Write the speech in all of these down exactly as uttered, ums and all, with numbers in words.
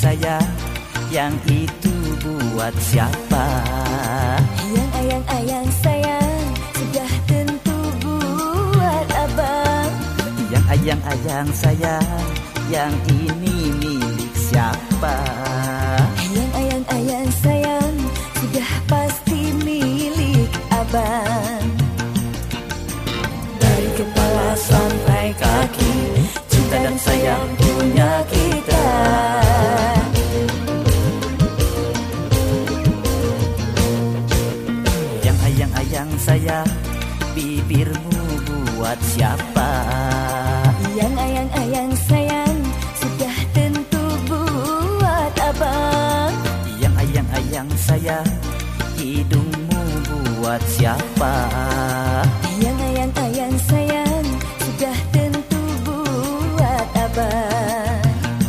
sayang, yang itu buat siapa? Yang ayang-ayang sayang, sudah tentu buat abang. Yang ayang-ayang sayang, yang ini milik siapa? Yang ayang-ayang sayang, sudah pasti milik abang. Dari kepala sampai kaki, cinta dan sayang punya kita. Yang ayang-ayang sayang, bibirmu buat siapa? Yang ayang-ayang sayang, sudah tentu buat abang. Yang ayang-ayang sayang, hidungmu buat siapa? Yang ayang-ayang sayang, sudah tentu buat abang.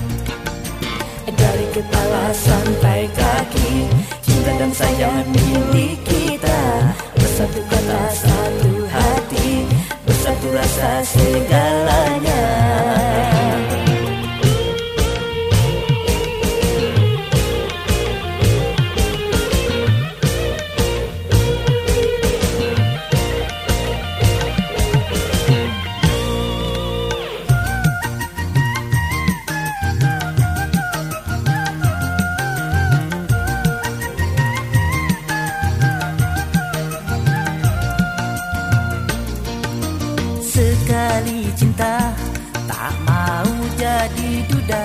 Dari kepala sampai kaki, cinta dan sayang milik kita. Bersatu kata satu hati, bersatu rasa segalanya. Sekali cinta, tak mau jadi duda.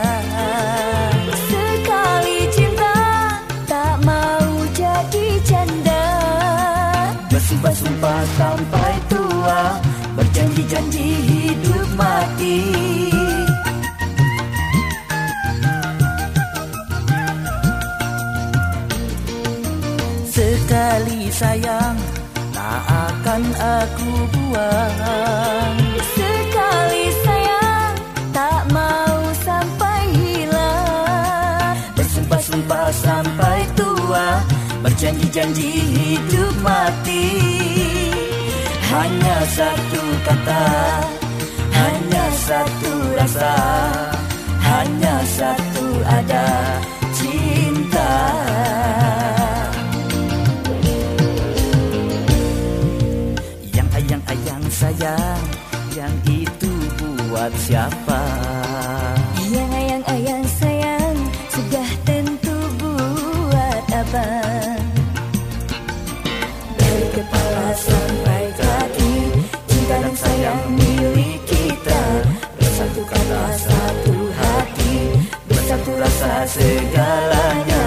Sekali cinta, tak mau jadi janda. Bersumpah-sumpah sampai tua, berjanji-janji hidup mati. Sekali sayang, tak akan aku buang. Sekali sayang, tak mau sampai hilang. Bersumpah-sumpah sampai tua, berjanji-janji hidup mati. Hanya satu kata, hanya satu rasa, hanya satu ada, cinta. Ayang sayang, yang itu buat siapa? Yang ayang-ayang sayang, sudah tentu buat abang. Dari kepala sampai kaki, cinta dan sayang milik kita. Bersatu kata satu hati, bersatu rasa segalanya.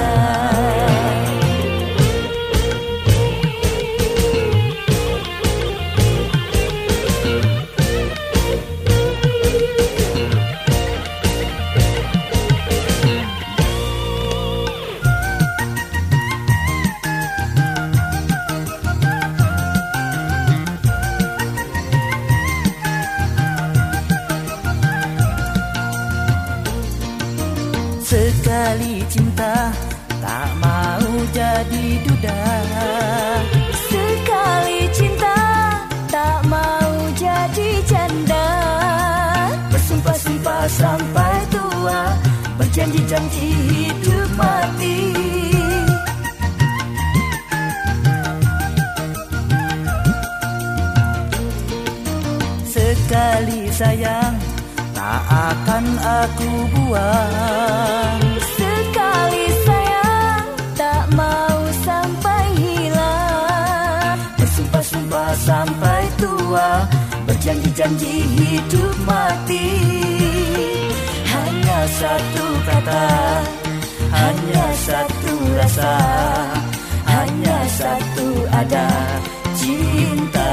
Sekali cinta, tak mau jadi duda. Sekali cinta, tak mau jadi janda. Bersumpah-sumpah sampai tua, berjanji-janji hidup mati. Sekali sayang, tak akan aku buang. Sekali sayang, tak mau sampai hilang. Bersumpah-sumpah sampai tua, berjanji-janji hidup mati. Hanya satu kata, hanya satu rasa, hanya satu ada, cinta.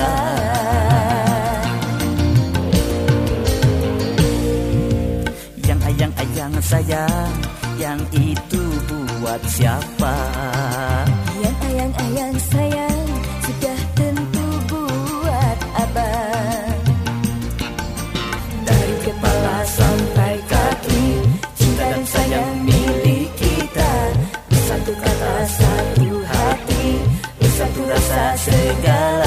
Ayang-ayang sayang, yang itu buat siapa? Yang ayang-ayang sayang, sudah tentu buat abang. Dari kepala sampai kaki, cinta dan sayang milik kita. Bersatu kata satu hati, bersatu rasa segala.